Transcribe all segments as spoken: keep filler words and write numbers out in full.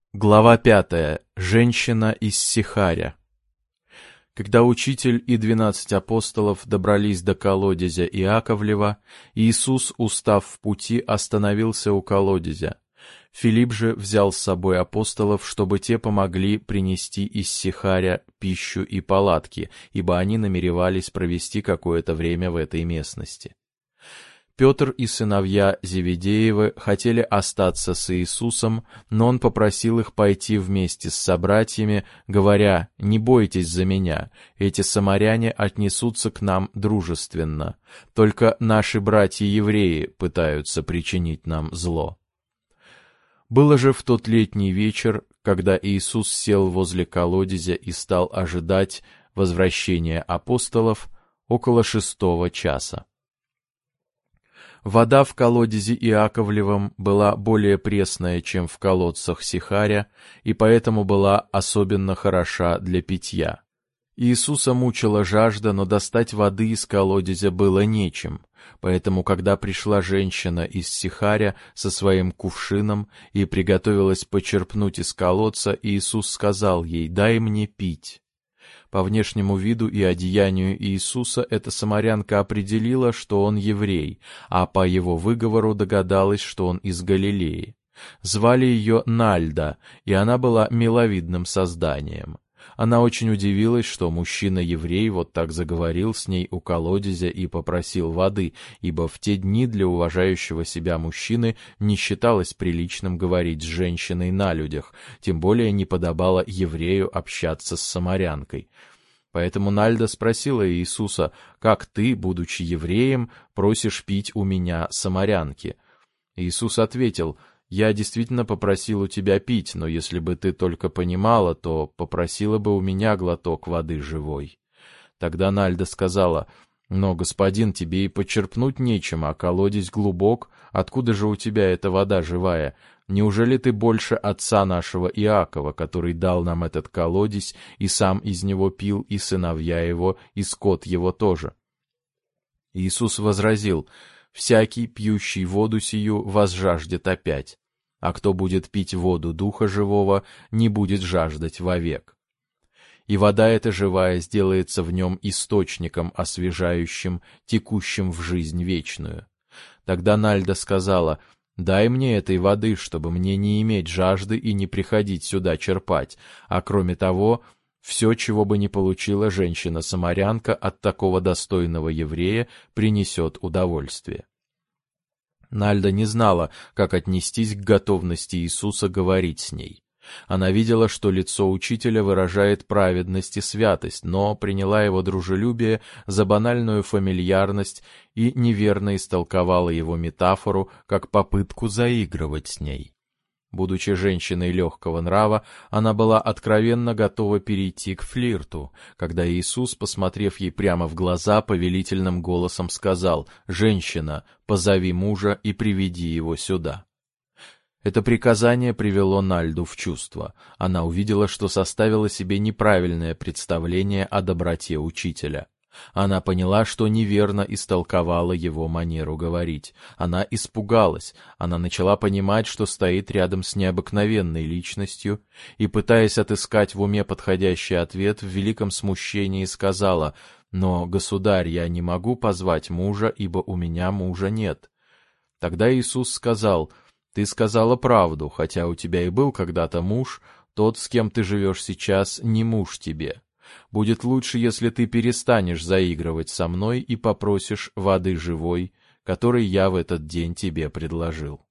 Глава пятая. Женщина из Сихаря. Когда учитель и двенадцать апостолов добрались до колодезя Иаковлева, Иисус, устав в пути, остановился у колодезя. Филипп же взял с собой апостолов, чтобы те помогли принести из Сихаря пищу и палатки, ибо они намеревались провести какое-то время в этой местности. Петр и сыновья Зеведеевы хотели остаться с Иисусом, но он попросил их пойти вместе с собратьями, говоря: «Не бойтесь за меня, эти самаряне отнесутся к нам дружественно, только наши братья-евреи пытаются причинить нам зло». Было же в тот летний вечер, когда Иисус сел возле колодезя и стал ожидать возвращения апостолов, около шестого часа. Вода в колодезе Иаковлевом была более пресная, чем в колодцах Сихаря, и поэтому была особенно хороша для питья. Иисуса мучила жажда, но достать воды из колодезя было нечем, поэтому, когда пришла женщина из Сихаря со своим кувшином и приготовилась почерпнуть из колодца, Иисус сказал ей: «Дай мне пить». По внешнему виду и одеянию Иисуса эта самарянка определила, что он еврей, а по его выговору догадалась, что он из Галилеи. Звали ее Нальда, и она была миловидным созданием. Она очень удивилась, что мужчина-еврей вот так заговорил с ней у колодезя и попросил воды, ибо в те дни для уважающего себя мужчины не считалось приличным говорить с женщиной на людях, тем более не подобало еврею общаться с самарянкой. Поэтому Нальда спросила Иисуса: «Как ты, будучи евреем, просишь пить у меня самарянки?» Иисус ответил: «Я действительно попросил у тебя пить, но если бы ты только понимала, то попросила бы у меня глоток воды живой». Тогда Нальда сказала: «Но, господин, тебе и почерпнуть нечем, а колодезь глубок, откуда же у тебя эта вода живая? Неужели ты больше отца нашего Иакова, который дал нам этот колодезь, и сам из него пил, и сыновья его, и скот его тоже?» Иисус возразил: «Всякий, пьющий воду сию, возжаждет опять, а кто будет пить воду Духа Живого, не будет жаждать вовек. И вода эта живая сделается в нем источником освежающим, текущим в жизнь вечную». Тогда Нальда сказала: «Дай мне этой воды, чтобы мне не иметь жажды и не приходить сюда черпать, а кроме того, все, чего бы ни получила женщина-самарянка от такого достойного еврея, принесет удовольствие». Нальда не знала, как отнестись к готовности Иисуса говорить с ней. Она видела, что лицо учителя выражает праведность и святость, но приняла его дружелюбие за банальную фамильярность и неверно истолковала его метафору как попытку заигрывать с ней. Будучи женщиной легкого нрава, она была откровенно готова перейти к флирту, когда Иисус, посмотрев ей прямо в глаза, повелительным голосом сказал: «Женщина, позови мужа и приведи его сюда». Это приказание привело Нальду в чувство. Она увидела, что составила себе неправильное представление о доброте учителя. Она поняла, что неверно истолковала его манеру говорить. Она испугалась, она начала понимать, что стоит рядом с необыкновенной личностью, и, пытаясь отыскать в уме подходящий ответ, в великом смущении сказала: «Но, государь, я не могу позвать мужа, ибо у меня мужа нет». Тогда Иисус сказал: «Ты сказала правду, хотя у тебя и был когда-то муж, тот, с кем ты живешь сейчас, не муж тебе. Будет лучше, если ты перестанешь заигрывать со мной и попросишь воды живой, которой я в этот день тебе предложил».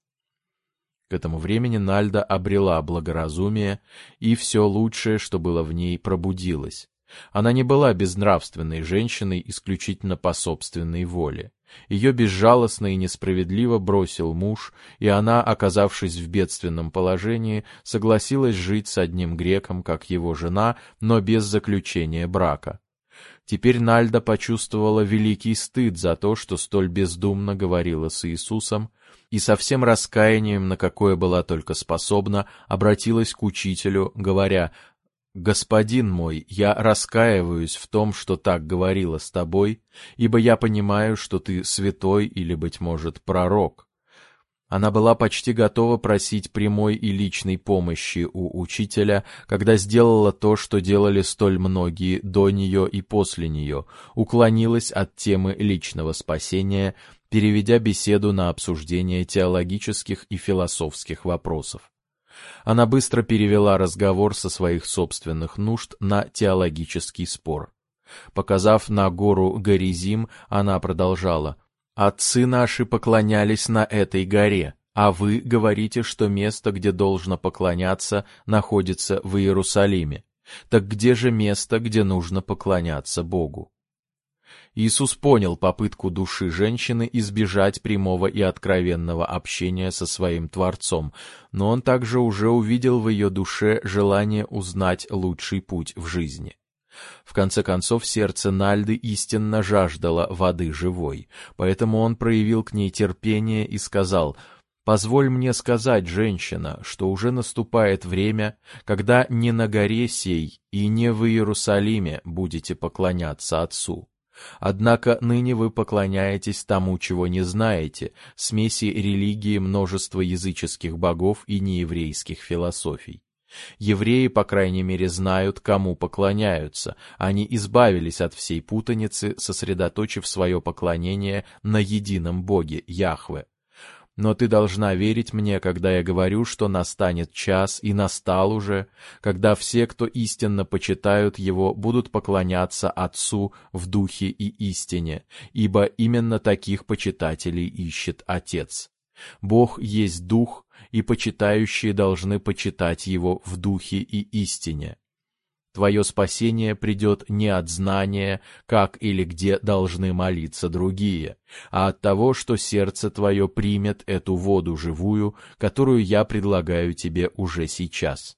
К этому времени Нальда обрела благоразумие, и все лучшее, что было в ней, пробудилось. Она не была безнравственной женщиной исключительно по собственной воле. Ее безжалостно и несправедливо бросил муж, и она, оказавшись в бедственном положении, согласилась жить с одним греком, как его жена, но без заключения брака. Теперь Нальда почувствовала великий стыд за то, что столь бездумно говорила с Иисусом, и со всем раскаянием, на какое была только способна, обратилась к учителю, говоря: «Господин мой, я раскаиваюсь в том, что так говорила с тобой, ибо я понимаю, что ты святой или, быть может, пророк». Она была почти готова просить прямой и личной помощи у учителя, когда сделала то, что делали столь многие до нее и после нее, уклонилась от темы личного спасения, переведя беседу на обсуждение теологических и философских вопросов. Она быстро перевела разговор со своих собственных нужд на теологический спор. Показав на гору Горизим, она продолжала: «Отцы наши поклонялись на этой горе, а вы говорите, что место, где должно поклоняться, находится в Иерусалиме. Так где же место, где нужно поклоняться Богу?» Иисус понял попытку души женщины избежать прямого и откровенного общения со своим Творцом, но он также уже увидел в ее душе желание узнать лучший путь в жизни. В конце концов, сердце Нальды истинно жаждало воды живой, поэтому он проявил к ней терпение и сказал: «Позволь мне сказать, женщина, что уже наступает время, когда не на горе сей и не в Иерусалиме будете поклоняться Отцу. Однако ныне вы поклоняетесь тому, чего не знаете, смеси религии множества языческих богов и нееврейских философий. Евреи, по крайней мере, знают, кому поклоняются. Они избавились от всей путаницы, сосредоточив свое поклонение на едином Боге, Яхве. Но ты должна верить мне, когда я говорю, что настанет час, и настал уже, когда все, кто истинно почитают Его, будут поклоняться Отцу в духе и истине, ибо именно таких почитателей ищет Отец. Бог есть Дух, и почитающие должны почитать Его в духе и истине. Твое спасение придет не от знания, как или где должны молиться другие, а от того, что сердце твое примет эту воду живую, которую я предлагаю тебе уже сейчас».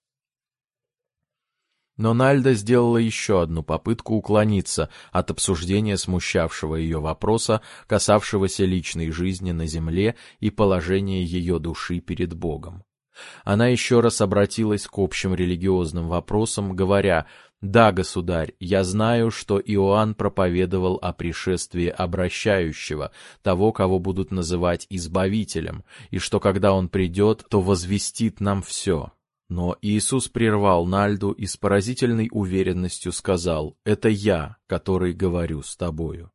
Но Нальда сделала еще одну попытку уклониться от обсуждения смущавшего ее вопроса, касавшегося личной жизни на земле и положения ее души перед Богом. Она еще раз обратилась к общим религиозным вопросам, говоря: «Да, государь, я знаю, что Иоанн проповедовал о пришествии обращающего, того, кого будут называть Избавителем, и что когда он придет, то возвестит нам все». Но Иисус прервал Нальду и с поразительной уверенностью сказал: «Это я, который говорю с тобою».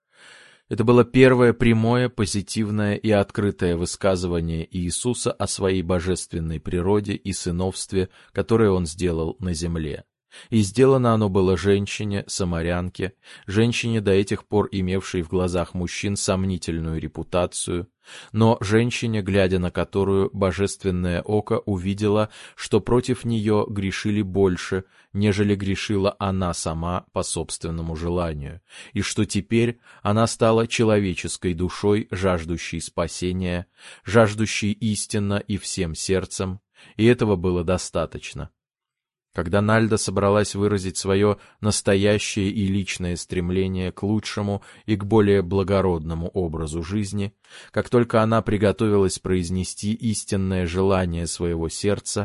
Это было первое прямое, позитивное и открытое высказывание Иисуса о своей божественной природе и сыновстве, которое он сделал на земле. И сделано оно было женщине, самарянке, женщине, до этих пор имевшей в глазах мужчин сомнительную репутацию, но женщине, глядя на которую божественное око увидело, что против нее грешили больше, нежели грешила она сама по собственному желанию, и что теперь она стала человеческой душой, жаждущей спасения, жаждущей истинно и всем сердцем, и этого было достаточно. Когда Нальда собралась выразить свое настоящее и личное стремление к лучшему и к более благородному образу жизни, как только она приготовилась произнести истинное желание своего сердца,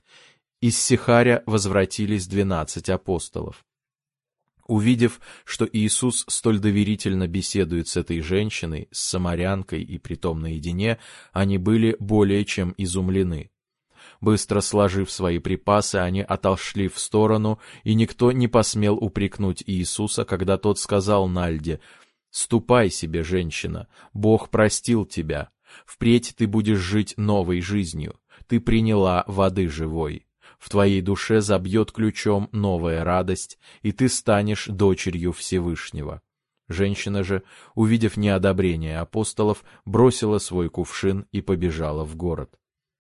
из Сихаря возвратились двенадцать апостолов. Увидев, что Иисус столь доверительно беседует с этой женщиной, с самарянкой и притом наедине, они были более чем изумлены. Быстро сложив свои припасы, они отошли в сторону, и никто не посмел упрекнуть Иисуса, когда тот сказал Нальде: «Ступай себе, женщина, Бог простил тебя, впредь ты будешь жить новой жизнью, ты приняла воды живой, в твоей душе забьет ключом новая радость, и ты станешь дочерью Всевышнего». Женщина же, увидев неодобрение апостолов, бросила свой кувшин и побежала в город.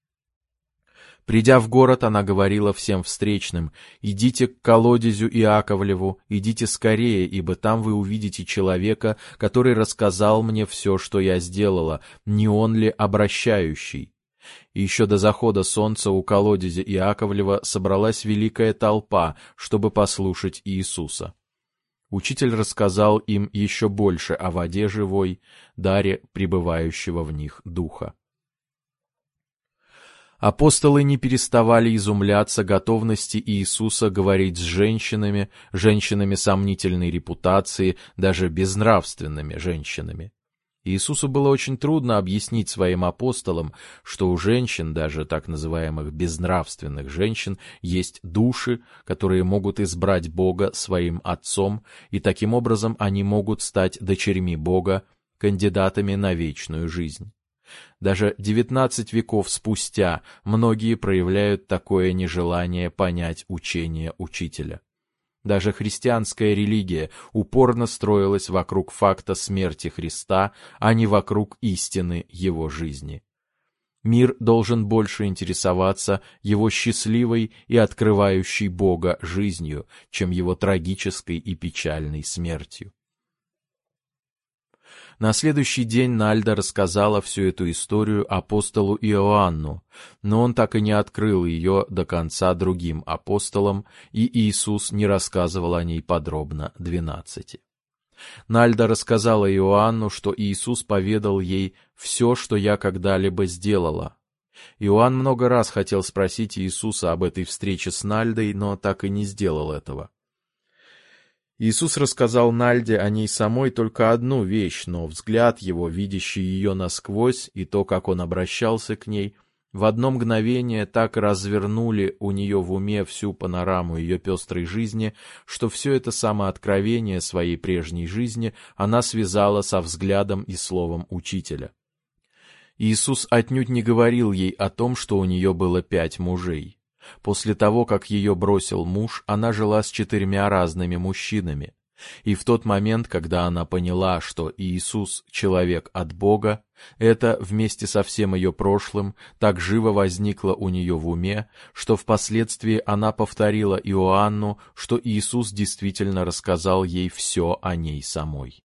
Придя в город, она говорила всем встречным: «Идите к колодезю Иаковлеву, идите скорее, ибо там вы увидите человека, который рассказал мне все, что я сделала, не он ли обращающий?» И еще до захода солнца у колодезя Иаковлева собралась великая толпа, чтобы послушать Иисуса. Учитель рассказал им еще больше о воде живой, даре пребывающего в них Духа. Апостолы не переставали изумляться готовности Иисуса говорить с женщинами, женщинами сомнительной репутации, даже безнравственными женщинами. Иисусу было очень трудно объяснить своим апостолам, что у женщин, даже так называемых безнравственных женщин, есть души, которые могут избрать Бога своим отцом, и таким образом они могут стать дочерьми Бога, кандидатами на вечную жизнь. Даже девятнадцать веков спустя многие проявляют такое нежелание понять учение Учителя. Даже христианская религия упорно строилась вокруг факта смерти Христа, а не вокруг истины Его жизни. Мир должен больше интересоваться Его счастливой и открывающей Бога жизнью, чем Его трагической и печальной смертью. На следующий день Нальда рассказала всю эту историю апостолу Иоанну, но он так и не открыл ее до конца другим апостолам, и Иисус не рассказывал о ней подробно двенадцати. Нальда рассказала Иоанну, что Иисус поведал ей все, что я когда-либо сделала. Иоанн много раз хотел спросить Иисуса об этой встрече с Нальдой, но так и не сделал этого. Иисус рассказал Нальде о ней самой только одну вещь, но взгляд его, видящий ее насквозь, и то, как он обращался к ней, в одно мгновение так развернули у нее в уме всю панораму ее пестрой жизни, что все это самооткровение своей прежней жизни она связала со взглядом и словом Учителя. Иисус отнюдь не говорил ей о том, что у нее было пять мужей. После того, как ее бросил муж, она жила с четырьмя разными мужчинами. И в тот момент, когда она поняла, что Иисус — человек от Бога, это, вместе со всем ее прошлым, так живо возникло у нее в уме, что впоследствии она повторила Иоанну, что Иисус действительно рассказал ей все о ней самой.